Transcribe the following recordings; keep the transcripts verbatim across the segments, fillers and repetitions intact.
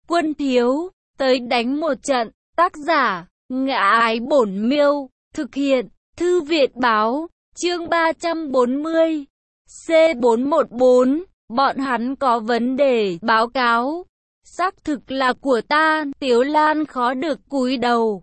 Quân thiếu, tới đánh một trận. Tác giả, Ngã Ái Bổn Miêu. Thực hiện, Thư viện báo. Chương ba trăm bốn mươi. C bốn một bốn. Bọn hắn có vấn đề. Báo cáo. Xác thực là của ta. Tiếu Lan khó được cúi đầu.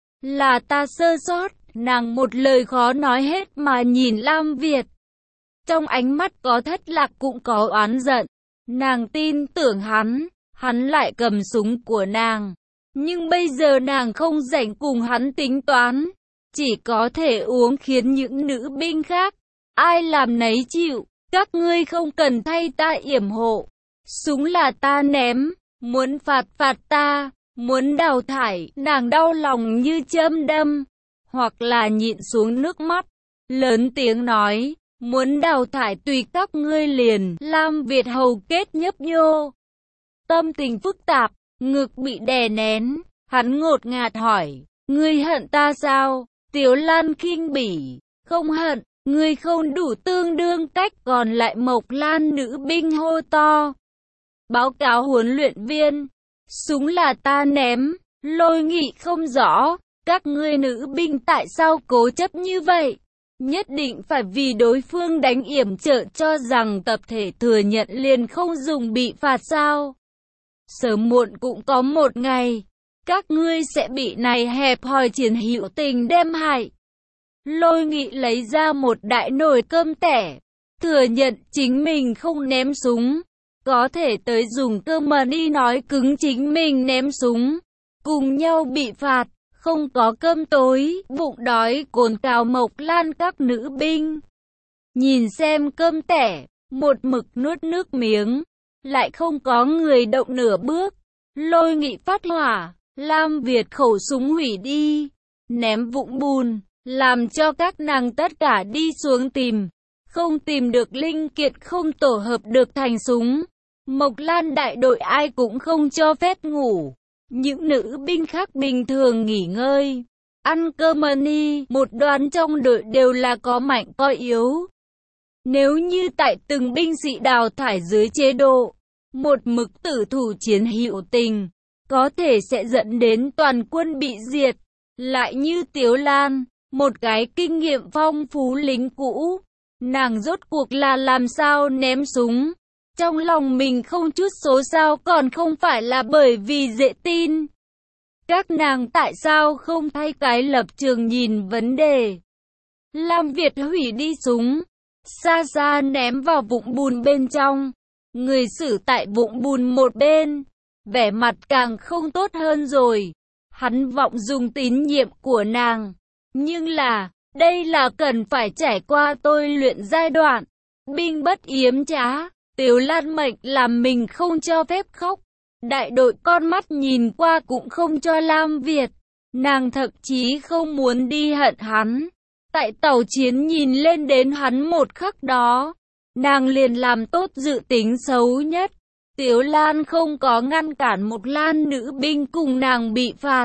Là ta sơ sót. Nàng một lời khó nói hết mà nhìn Lam Việt. Trong ánh mắt có thất lạc cũng có oán giận. Nàng tin tưởng hắn. Hắn lại cầm súng của nàng. Nhưng bây giờ nàng không rảnh cùng hắn tính toán. Chỉ có thể uống khiến những nữ binh khác. Ai làm nấy chịu. Các ngươi không cần thay ta yểm hộ. Súng là ta ném. Muốn phạt phạt ta. Muốn đào thải. Nàng đau lòng như châm đâm. Hoặc là nhịn xuống nước mắt. Lớn tiếng nói. Muốn đào thải tùy các ngươi liền. Lam Việt hầu kết nhấp nhô. Tâm tình phức tạp. Ngực bị đè nén. Hắn ngột ngạt hỏi. Ngươi hận ta sao? Tiếu Lan khinh bỉ. Không hận. Ngươi không đủ tương đương cách. Còn lại Mộc Lan nữ binh hô to. Báo cáo huấn luyện viên. Súng là ta ném. Lôi Nghị không rõ. Các ngươi nữ binh tại sao cố chấp như vậy? Nhất định phải vì đối phương đánh yểm trợ cho rằng tập thể thừa nhận liền không dùng bị phạt sao? Sớm muộn cũng có một ngày. Các ngươi sẽ bị này hẹp hòi chiến hữu tình đem hại. Lôi Nghị lấy ra một đại nồi cơm tẻ. Thừa nhận chính mình không ném súng. Có thể tới dùng cơm mà đi nói cứng chính mình ném súng. Cùng nhau bị phạt. Không có cơm tối, bụng đói cồn cào Mộc Lan các nữ binh. Nhìn xem cơm tẻ, một mực nuốt nước miếng. Lại không có người động nửa bước. Lôi Nghị phát hỏa. Lam Việt khẩu súng hủy đi. Ném vũng bùn. Làm cho các nàng tất cả đi xuống tìm. Không tìm được linh kiện không tổ hợp được thành súng. Mộc Lan đại đội ai cũng không cho phép ngủ. Những nữ binh khác bình thường nghỉ ngơi. Ăn cơm ni. Một đoàn trong đội đều là có mạnh có yếu. Nếu như tại từng binh sĩ đào thải dưới chế độ. Một mực tử thủ chiến hữu tình. Có thể sẽ dẫn đến toàn quân bị diệt. Lại như Tiếu Lan. Một cái kinh nghiệm phong phú lính cũ. Nàng rốt cuộc là làm sao ném súng. Trong lòng mình không chút số sao còn không phải là bởi vì dễ tin. Các nàng tại sao không thay cái lập trường nhìn vấn đề. Lam Việt hủy đi súng. Xa xa ném vào vũng bùn bên trong. Người xử tại vũng bùn một bên. Vẻ mặt càng không tốt hơn rồi. Hắn vọng dùng tín nhiệm của nàng. Nhưng là, đây là cần phải trải qua tôi luyện giai đoạn. Binh bất yếm trá. Tiếu Lan mệnh làm mình không cho phép khóc. Đại đội con mắt nhìn qua cũng không cho Lam Việt. Nàng thậm chí không muốn đi hận hắn. Tại tàu chiến nhìn lên đến hắn một khắc đó. Nàng liền làm tốt dự tính xấu nhất. Tiếu Lan không có ngăn cản Mộc Lan nữ binh cùng nàng bị phạt.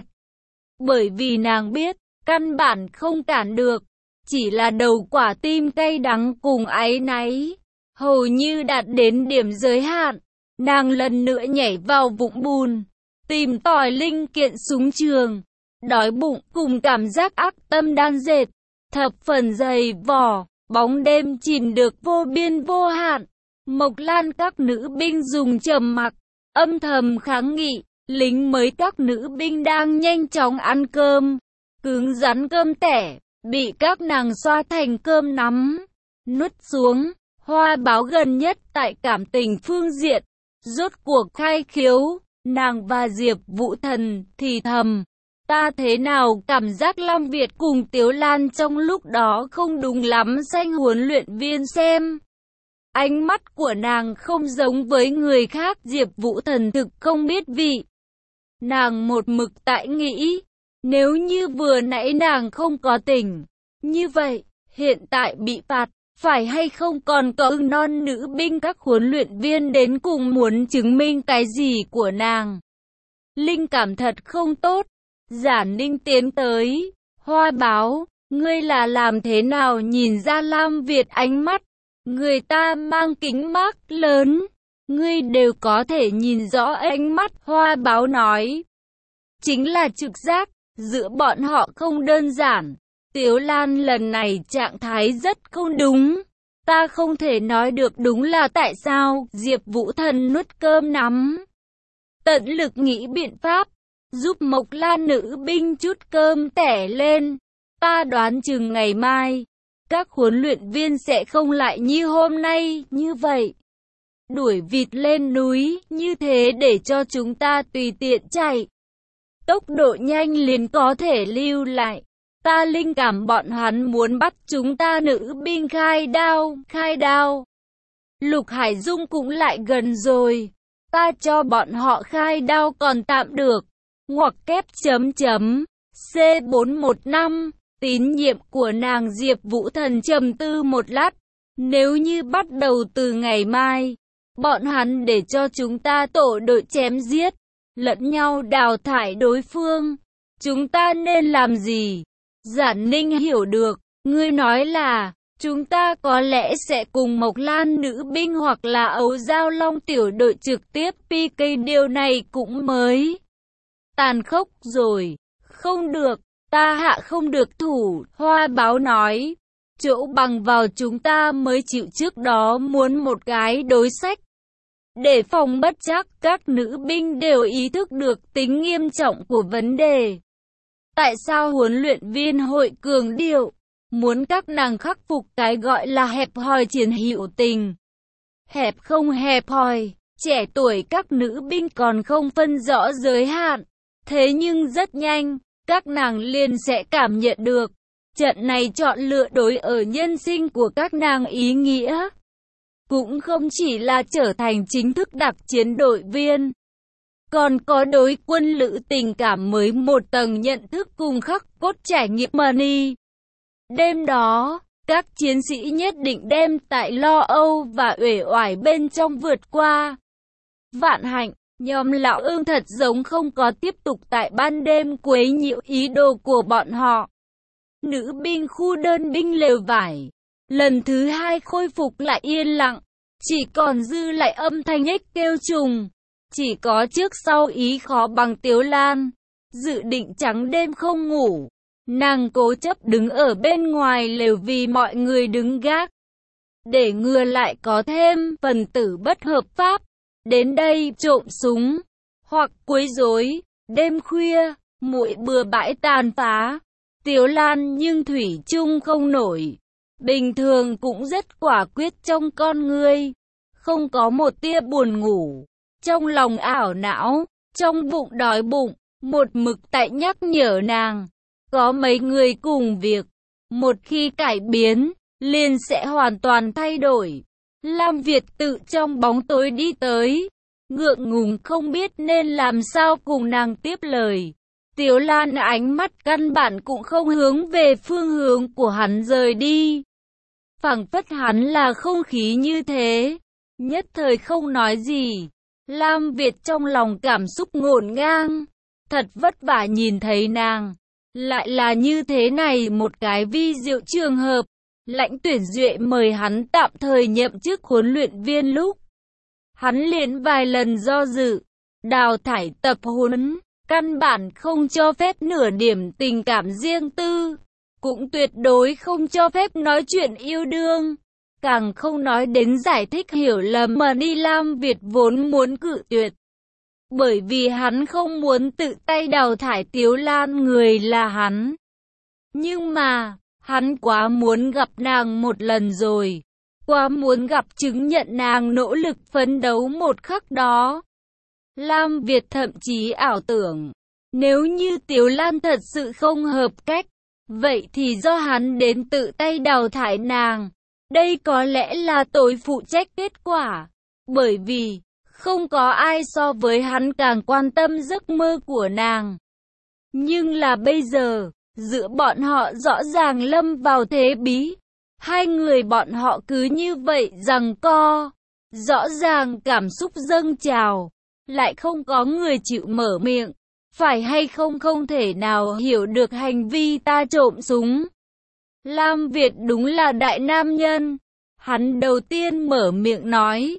Bởi vì nàng biết, căn bản không cản được. Chỉ là đầu quả tim cay đắng cùng áy náy. Hầu như đạt đến điểm giới hạn. Nàng lần nữa nhảy vào vũng bùn. Tìm tòi linh kiện súng trường. Đói bụng cùng cảm giác ác tâm đan dệt. Thập phần dày vỏ. Bóng đêm chìm được vô biên vô hạn. Mộc Lan các nữ binh dùng trầm mặc. Âm thầm kháng nghị. Lính mới các nữ binh đang nhanh chóng ăn cơm. Cứng rắn cơm tẻ. Bị các nàng xoa thành cơm nắm. Nuốt xuống. Hoa Báo gần nhất tại cảm tình phương diện. Rốt cuộc khai khiếu. Nàng và Diệp Vũ Thần thì thầm. Ta thế nào cảm giác Lam Việt cùng Tiếu Lan trong lúc đó không đúng lắm danh huấn luyện viên xem. Ánh mắt của nàng không giống với người khác. Diệp Vũ Thần thực không biết vị. Nàng một mực tại nghĩ. Nếu như vừa nãy nàng không có tỉnh. Như vậy, hiện tại bị phạt. Phải hay không còn có non nữ binh các huấn luyện viên đến cùng muốn chứng minh cái gì của nàng. Linh cảm thật không tốt. Giả Ninh tiến tới. Hoa Báo, ngươi là làm thế nào nhìn ra Lam Việt ánh mắt. Người ta mang kính mác lớn. ngươi đều có thể nhìn rõ ánh mắt, Hoa Báo nói. Chính là trực giác, giữa bọn họ không đơn giản. Tiếu Lan lần này trạng thái rất không đúng. Ta không thể nói được đúng là tại sao, Diệp Vũ Thần nuốt cơm nắm. Tận lực nghĩ biện pháp, giúp Mộc Lan nữ binh chút cơm tẻ lên. Ta đoán chừng ngày mai, các huấn luyện viên sẽ không lại như hôm nay, như vậy. Đuổi vịt lên núi, như thế để cho chúng ta tùy tiện chạy. Tốc độ nhanh liền có thể lưu lại. Ta linh cảm bọn hắn muốn bắt chúng ta nữ binh khai đao, khai đao. Lục Hải Dung cũng lại gần rồi. Ta cho bọn họ khai đao còn tạm được. Ngoặc kép chấm chấm. C bốn một năm. Tín nhiệm của nàng Diệp Vũ Thần trầm tư một lát. Nếu như bắt đầu từ ngày mai, bọn hắn để cho chúng ta tổ đội chém giết, lẫn nhau đào thải đối phương, chúng ta nên làm gì? Giản Ninh hiểu được, ngươi nói là, chúng ta có lẽ sẽ cùng Mộc Lan nữ binh hoặc là Ấu Giao Long tiểu đội trực tiếp pê ca, điều này cũng mới tàn khốc rồi. Không được, ta hạ không được thủ, Hoa Báo nói. Chỗ bằng vào chúng ta mới chịu, trước đó muốn một cái đối sách. Để phòng bất trắc, các nữ binh đều ý thức được tính nghiêm trọng của vấn đề. Tại sao huấn luyện viên hội cường điệu, muốn các nàng khắc phục cái gọi là hẹp hòi chiến hữu tình. Hẹp không hẹp hòi, trẻ tuổi các nữ binh còn không phân rõ giới hạn. Thế nhưng rất nhanh, các nàng liền sẽ cảm nhận được, trận này chọn lựa đối ở nhân sinh của các nàng ý nghĩa. Cũng không chỉ là trở thành chính thức đặc chiến đội viên, còn có đối quân lữ tình cảm mới một tầng nhận thức cùng khắc cốt trải nghiệm money. Đêm đó, các chiến sĩ nhất định đem tại lo âu và uể oải bên trong vượt qua. Vạn hạnh, nhóm lão ương thật giống không có tiếp tục tại ban đêm quấy nhiễu ý đồ của bọn họ. Nữ binh khu đơn binh lều vải, lần thứ hai khôi phục lại yên lặng, chỉ còn dư lại âm thanh ếch kêu trùng. Chỉ có trước sau ý khó bằng Tiếu Lan, dự định trắng đêm không ngủ. Nàng cố chấp đứng ở bên ngoài lều vì mọi người đứng gác, để ngừa lại có thêm phần tử bất hợp pháp đến đây trộm súng hoặc quấy rối. Đêm khuya, muội bừa bãi tàn phá. Tiếu Lan nhưng thủy chung không nổi. Bình thường cũng rất quả quyết trong con ngươi, không có một tia buồn ngủ. Trong lòng ảo não, trong bụng đói bụng, một mực tại nhắc nhở nàng. Có mấy người cùng việc, một khi cải biến, liền sẽ hoàn toàn thay đổi. Lam Việt tự trong bóng tối đi tới, ngượng ngùng không biết nên làm sao cùng nàng tiếp lời. Tiếu Lan ánh mắt căn bản cũng không hướng về phương hướng của hắn rời đi. Phảng phất hắn là không khí như thế, nhất thời không nói gì. Lam Việt trong lòng cảm xúc ngổn ngang, thật vất vả nhìn thấy nàng. Lại là như thế này một cái vi diệu trường hợp. Lãnh Tuyển Duệ mời hắn tạm thời nhậm chức huấn luyện viên lúc, hắn liền vài lần do dự, đào thải tập huấn, căn bản không cho phép nửa điểm tình cảm riêng tư, cũng tuyệt đối không cho phép nói chuyện yêu đương, càng không nói đến giải thích hiểu lầm mà đi. Lam Việt vốn muốn cự tuyệt, bởi vì hắn không muốn tự tay đào thải Tiếu Lan, người là hắn. Nhưng mà, hắn quá muốn gặp nàng một lần rồi, quá muốn gặp chứng nhận nàng nỗ lực phấn đấu một khắc đó. Lam Việt thậm chí ảo tưởng, nếu như Tiếu Lan thật sự không hợp cách, vậy thì do hắn đến tự tay đào thải nàng. Đây có lẽ là tội phụ trách kết quả, bởi vì không có ai so với hắn càng quan tâm giấc mơ của nàng. Nhưng là bây giờ, giữa bọn họ rõ ràng lâm vào thế bí. Hai người bọn họ cứ như vậy giằng co, rõ ràng cảm xúc dâng trào, lại không có người chịu mở miệng. Phải hay không không thể nào hiểu được hành vi ta trộm súng. Lam Việt đúng là đại nam nhân. Hắn đầu tiên mở miệng nói,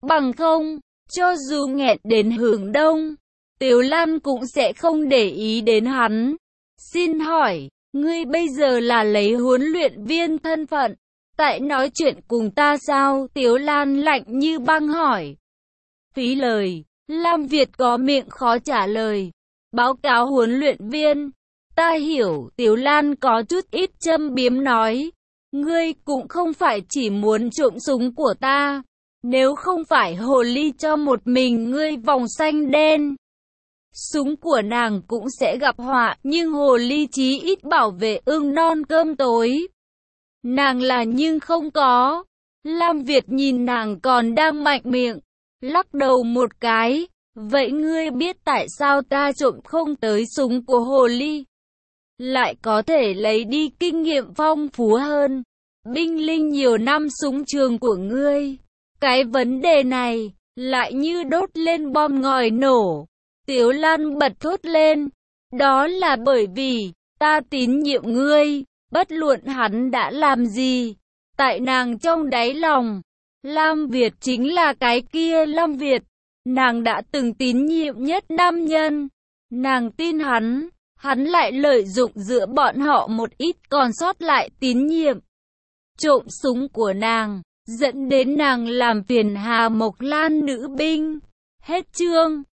bằng không, cho dù nghẹn đến hướng đông, Tiếu Lan cũng sẽ không để ý đến hắn. Xin hỏi, ngươi bây giờ là lấy huấn luyện viên thân phận, tại nói chuyện cùng ta sao? Tiếu Lan lạnh như băng hỏi. Phí lời, Lam Việt có miệng khó trả lời. Báo cáo huấn luyện viên, ta hiểu. Tiếu Lan có chút ít châm biếm nói. Ngươi cũng không phải chỉ muốn trộm súng của ta. Nếu không phải hồ ly cho một mình ngươi vòng xanh đen, súng của nàng cũng sẽ gặp họa, nhưng hồ ly chí ít bảo vệ ưng non cơm tối. Nàng là nhưng không có. Lam Việt nhìn nàng còn đang mạnh miệng, lắc đầu một cái. Vậy ngươi biết tại sao ta trộm không tới súng của hồ ly, lại có thể lấy đi kinh nghiệm phong phú hơn, binh linh nhiều năm súng trường của ngươi? Cái vấn đề này, lại như đốt lên bom ngòi nổ. Tiếu Lan bật thốt lên. Đó là bởi vì, ta tín nhiệm ngươi, bất luận hắn đã làm gì. Tại nàng trong đáy lòng, Lam Việt chính là cái kia Lam Việt. Nàng đã từng tín nhiệm nhất nam nhân. Nàng tin hắn, hắn lại lợi dụng giữa bọn họ một ít còn sót lại tín nhiệm, trộm súng của nàng, dẫn đến nàng làm phiền Hà Mộc Lan nữ binh. Hết chương.